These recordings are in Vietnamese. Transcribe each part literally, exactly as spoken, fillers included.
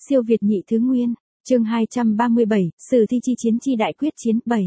Siêu Việt nhị thứ nguyên, chương hai trăm ba mươi bảy, Sử thi chi chiến chi đại quyết chiến bảy.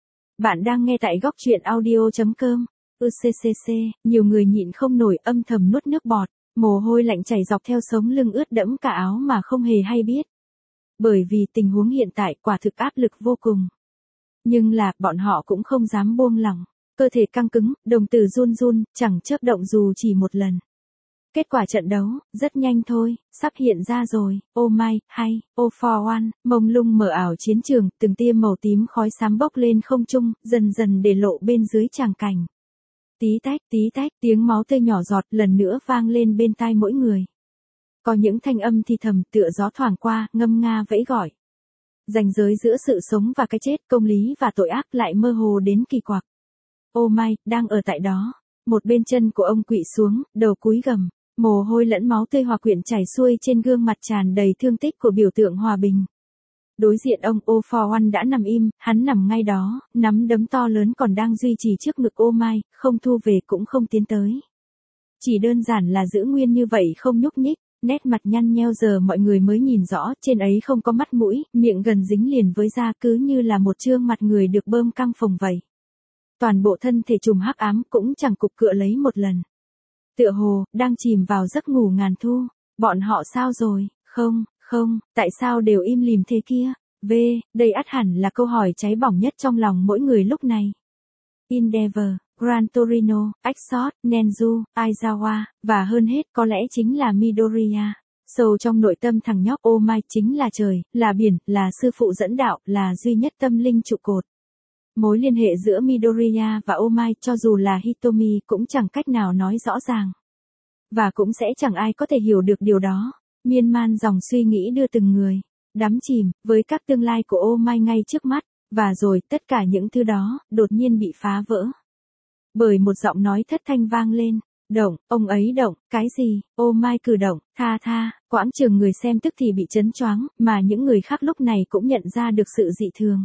Bạn đang nghe tại góc truyện audio chấm com. u xê xê xê, nhiều người nhịn không nổi âm thầm nuốt nước bọt, mồ hôi lạnh chảy dọc theo sống lưng ướt đẫm cả áo mà không hề hay biết. Bởi vì tình huống hiện tại quả thực áp lực vô cùng. Nhưng là, bọn họ cũng không dám buông lỏng, cơ thể căng cứng, đồng tử run run, chẳng chớp động dù chỉ một lần. Kết quả trận đấu, rất nhanh thôi, sắp hiện ra rồi, oh my, hay, oh for one, mông lung mờ ảo chiến trường, từng tia màu tím khói xám bốc lên không trung, dần dần để lộ bên dưới tràng cảnh. Tí tách, tí tách, tiếng máu tươi nhỏ giọt lần nữa vang lên bên tai mỗi người. Có những thanh âm thì thầm tựa gió thoảng qua, ngâm nga vẫy gọi. Ranh giới giữa sự sống và cái chết, công lý và tội ác lại mơ hồ đến kỳ quặc. Oh my, đang ở tại đó, một bên chân của ông quỵ xuống, đầu cúi gầm. Mồ hôi lẫn máu tươi hòa quyện chảy xuôi trên gương mặt tràn đầy thương tích của biểu tượng hòa bình. Đối diện ông Oh for one đã nằm im, hắn nằm ngay đó, nắm đấm to lớn còn đang duy trì trước ngực Oh my, không thu về cũng không tiến tới. Chỉ đơn giản là giữ nguyên như vậy không nhúc nhích, nét mặt nhăn nheo giờ mọi người mới nhìn rõ, trên ấy không có mắt mũi, miệng gần dính liền với da cứ như là một trương mặt người được bơm căng phồng vậy. Toàn bộ thân thể trùm hắc ám cũng chẳng cục cựa lấy một lần. Tựa hồ, đang chìm vào giấc ngủ ngàn thu. Bọn họ sao rồi? Không, không, tại sao đều im lìm thế kia? V, đây ắt hẳn là câu hỏi cháy bỏng nhất trong lòng mỗi người lúc này. Endeavor, Gran Torino, Exort, Nenju, Aizawa, và hơn hết có lẽ chính là Midoriya. Sâu trong nội tâm thằng nhóc Oh my chính là trời, là biển, là sư phụ dẫn đạo, là duy nhất tâm linh trụ cột. Mối liên hệ giữa Midoriya và Oh my cho dù là Hitomi cũng chẳng cách nào nói rõ ràng. Và cũng sẽ chẳng ai có thể hiểu được điều đó. Miên man dòng suy nghĩ đưa từng người đắm chìm với các tương lai của Oh my ngay trước mắt. Và rồi tất cả những thứ đó đột nhiên bị phá vỡ. Bởi một giọng nói thất thanh vang lên. Động, ông ấy động, cái gì? Oh my cử động, tha tha. Quãng trường người xem tức thì bị chấn choáng, mà những người khác lúc này cũng nhận ra được sự dị thường.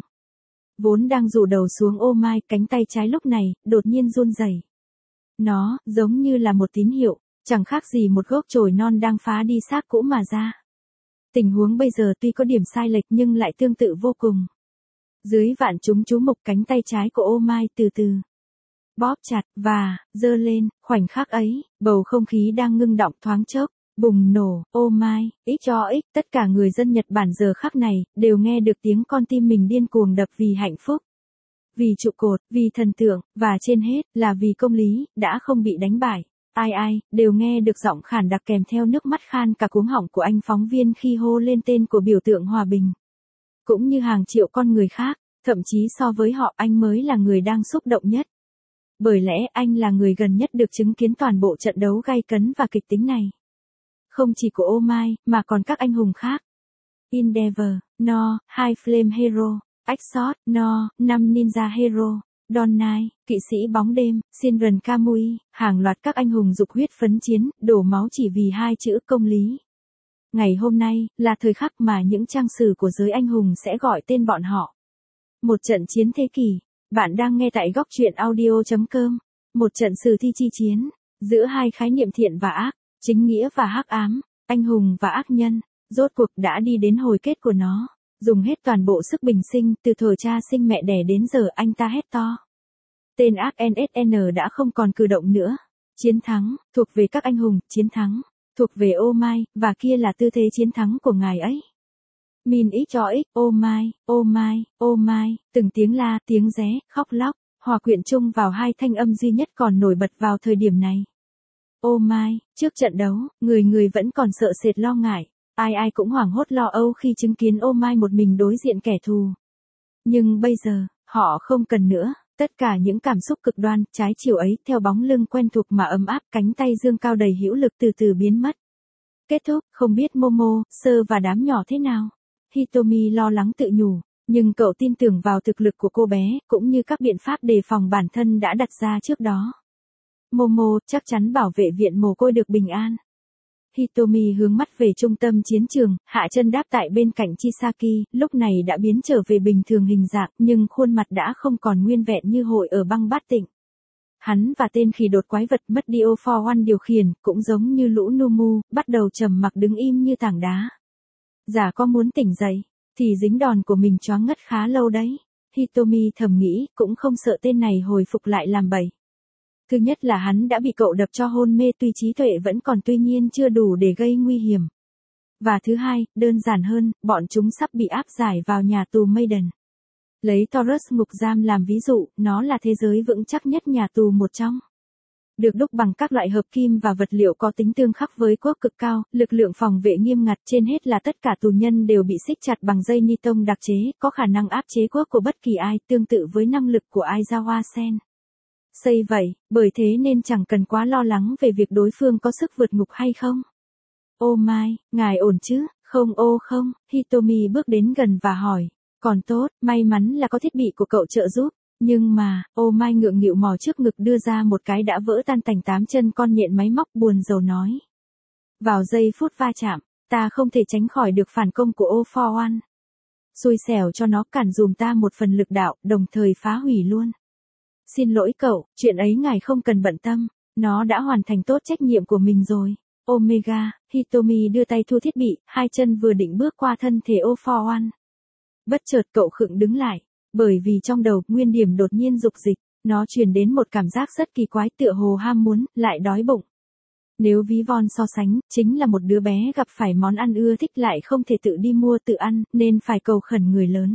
Vốn đang rủ đầu xuống Oh my, cánh tay trái lúc này, đột nhiên run rẩy. Nó, giống như là một tín hiệu, chẳng khác gì một gốc chồi non đang phá đi xác cũ mà ra. Tình huống bây giờ tuy có điểm sai lệch nhưng lại tương tự vô cùng. Dưới vạn chúng chú mục cánh tay trái của Oh my từ từ bóp chặt, và, giơ lên, khoảnh khắc ấy, bầu không khí đang ngưng đọng thoáng chốc. Bùng nổ, Oh my, ích cho ích, tất cả người dân Nhật Bản giờ khắc này, đều nghe được tiếng con tim mình điên cuồng đập vì hạnh phúc. Vì trụ cột, vì thần tượng, và trên hết, là vì công lý, đã không bị đánh bại. Ai ai, đều nghe được giọng khản đặc kèm theo nước mắt khan cả cuống họng của anh phóng viên khi hô lên tên của biểu tượng hòa bình. Cũng như hàng triệu con người khác, thậm chí so với họ anh mới là người đang xúc động nhất. Bởi lẽ anh là người gần nhất được chứng kiến toàn bộ trận đấu gay cấn và kịch tính này. Không chỉ của Oh my, mà còn các anh hùng khác. Endeavor, No, hai Flame Hero, Exort, No, năm Ninja Hero, Dawn Knight, kỵ sĩ bóng đêm, Shinran Kamui, hàng loạt các anh hùng dục huyết phấn chiến, đổ máu chỉ vì hai chữ công lý. Ngày hôm nay, là thời khắc mà những trang sử của giới anh hùng sẽ gọi tên bọn họ. Một trận chiến thế kỷ. Bạn đang nghe tại góc truyện audio chấm com. Một trận sử thi chi chiến, giữa hai khái niệm thiện và ác. Chính nghĩa và hắc ám, anh hùng và ác nhân, rốt cuộc đã đi đến hồi kết của nó. Dùng hết toàn bộ sức bình sinh, từ thời cha sinh mẹ đẻ đến giờ anh ta hét to. Tên ác en ét en đã không còn cử động nữa. Chiến thắng, thuộc về các anh hùng, chiến thắng, thuộc về Oh my, và kia là tư thế chiến thắng của ngài ấy. Min ích cho ích, Oh my, Oh my, Oh my, từng tiếng la, tiếng ré, khóc lóc, hòa quyện chung vào hai thanh âm duy nhất còn nổi bật vào thời điểm này. Oh my, trước trận đấu, người người vẫn còn sợ sệt lo ngại, ai ai cũng hoảng hốt lo âu khi chứng kiến Oh my một mình đối diện kẻ thù. Nhưng bây giờ, họ không cần nữa, tất cả những cảm xúc cực đoan, trái chiều ấy theo bóng lưng quen thuộc mà ấm áp, cánh tay dương cao đầy hữu lực từ từ biến mất. Kết thúc, không biết Momo, Sơ và đám nhỏ thế nào. Hitomi lo lắng tự nhủ, nhưng cậu tin tưởng vào thực lực của cô bé, cũng như các biện pháp đề phòng bản thân đã đặt ra trước đó. Momo chắc chắn bảo vệ viện mồ côi được bình an. Hitomi hướng mắt về trung tâm chiến trường, hạ chân đáp tại bên cạnh Chisaki, lúc này đã biến trở về bình thường hình dạng, nhưng khuôn mặt đã không còn nguyên vẹn như hồi ở băng bát tịnh. Hắn và tên khỉ đột quái vật mất đi Oh for one điều khiển, cũng giống như lũ Numu, bắt đầu trầm mặc đứng im như tảng đá. Giả có muốn tỉnh dậy, thì dính đòn của mình choáng ngất khá lâu đấy. Hitomi thầm nghĩ, cũng không sợ tên này hồi phục lại làm bậy. Thứ nhất là hắn đã bị cậu đập cho hôn mê tuy trí tuệ vẫn còn tuy nhiên chưa đủ để gây nguy hiểm. Và thứ hai, đơn giản hơn, bọn chúng sắp bị áp giải vào nhà tù Maiden. Lấy Taurus ngục giam làm ví dụ, nó là thế giới vững chắc nhất nhà tù một trong. Được đúc bằng các loại hợp kim và vật liệu có tính tương khắc với quốc cực cao, lực lượng phòng vệ nghiêm ngặt, trên hết là tất cả tù nhân đều bị xích chặt bằng dây ni tông đặc chế, có khả năng áp chế quốc của bất kỳ ai, tương tự với năng lực của Aizawa Sen. Xây vậy, bởi thế nên chẳng cần quá lo lắng về việc đối phương có sức vượt ngục hay không. Ô Mai, ngài ổn chứ? Không ô không, Hitomi bước đến gần và hỏi. Còn tốt, may mắn là có thiết bị của cậu trợ giúp. Nhưng mà, ô Mai ngượng nghịu mò trước ngực đưa ra một cái đã vỡ tan tành tám chân con nhện máy móc buồn rầu nói. Vào giây phút va chạm, ta không thể tránh khỏi được phản công của All for One. Xui xẻo cho nó cản dùm ta một phần lực đạo, đồng thời phá hủy luôn. Xin lỗi cậu, chuyện ấy ngài không cần bận tâm, nó đã hoàn thành tốt trách nhiệm của mình rồi. Omega, Hitomi đưa tay thu thiết bị, hai chân vừa định bước qua thân thể All for One. Bất chợt cậu khựng đứng lại, bởi vì trong đầu, nguyên điểm đột nhiên dục dịch, nó truyền đến một cảm giác rất kỳ quái tựa hồ ham muốn, lại đói bụng. Nếu ví von so sánh, chính là một đứa bé gặp phải món ăn ưa thích lại không thể tự đi mua tự ăn, nên phải cầu khẩn người lớn.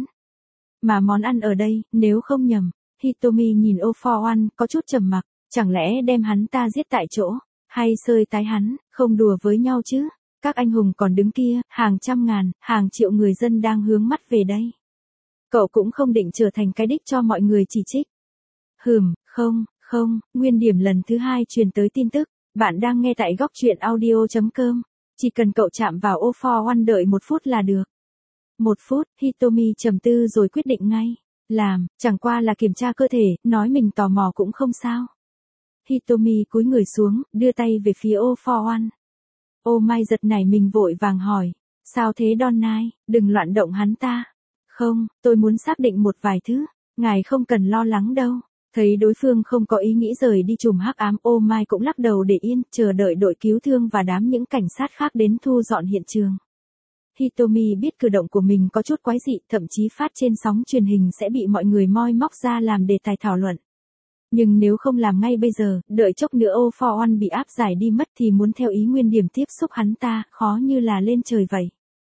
Mà món ăn ở đây, nếu không nhầm, Hitomi nhìn All for One, có chút trầm mặc, chẳng lẽ đem hắn ta giết tại chỗ, hay sơi tái hắn, không đùa với nhau chứ. Các anh hùng còn đứng kia, hàng trăm ngàn, hàng triệu người dân đang hướng mắt về đây. Cậu cũng không định trở thành cái đích cho mọi người chỉ trích. Hừm, không, không, nguyên điểm lần thứ hai truyền tới tin tức, bạn đang nghe tại góc truyện audio chấm com, chỉ cần cậu chạm vào All for One đợi một phút là được. Một phút, Hitomi trầm tư rồi quyết định ngay, làm, chẳng qua là kiểm tra cơ thể, nói mình tò mò cũng không sao. Hitomi cúi người xuống, đưa tay về phía All for One. Ô Mai giật nảy mình vội vàng hỏi, sao thế Donai, đừng loạn động hắn ta. Không, tôi muốn xác định một vài thứ, ngài không cần lo lắng đâu. Thấy đối phương không có ý nghĩ rời đi chùm hắc ám, Ô Mai cũng lắc đầu để yên, chờ đợi đội cứu thương và đám những cảnh sát khác đến thu dọn hiện trường. Hitomi biết cử động của mình có chút quái dị, thậm chí phát trên sóng truyền hình sẽ bị mọi người moi móc ra làm đề tài thảo luận. Nhưng nếu không làm ngay bây giờ, đợi chốc nữa All for One bị áp giải đi mất thì muốn theo ý nguyên điểm tiếp xúc hắn ta, khó như là lên trời vậy.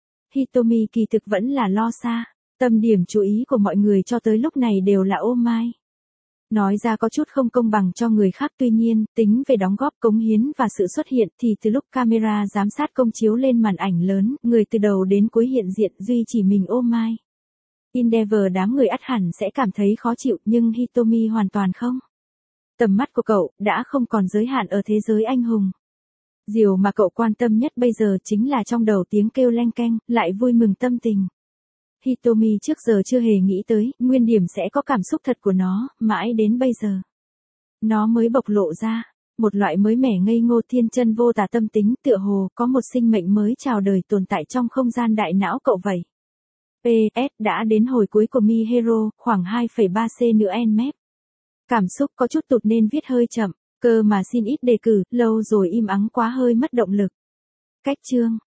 Hitomi kỳ thực vẫn là lo xa, tâm điểm chú ý của mọi người cho tới lúc này đều là Ô Mai. Nói ra có chút không công bằng cho người khác, tuy nhiên, tính về đóng góp cống hiến và sự xuất hiện thì từ lúc camera giám sát công chiếu lên màn ảnh lớn, người từ đầu đến cuối hiện diện duy chỉ mình Ô Mai. Endeavor đám người ắt hẳn sẽ cảm thấy khó chịu nhưng Hitomi hoàn toàn không. Tầm mắt của cậu đã không còn giới hạn ở thế giới anh hùng. Điều mà cậu quan tâm nhất bây giờ chính là trong đầu tiếng kêu leng keng, lại vui mừng tâm tình. Hitomi trước giờ chưa hề nghĩ tới, nguyên điểm sẽ có cảm xúc thật của nó, mãi đến bây giờ. Nó mới bộc lộ ra, một loại mới mẻ ngây ngô thiên chân vô tà tâm tính, tựa hồ có một sinh mệnh mới chào đời tồn tại trong không gian đại não cậu vậy. pê ét đã đến hồi cuối của Mi Hero, khoảng hai phẩy ba xê nữa en mép. Cảm xúc có chút tụt nên viết hơi chậm, cơ mà xin ít đề cử, lâu rồi im ắng quá hơi mất động lực. Cách chương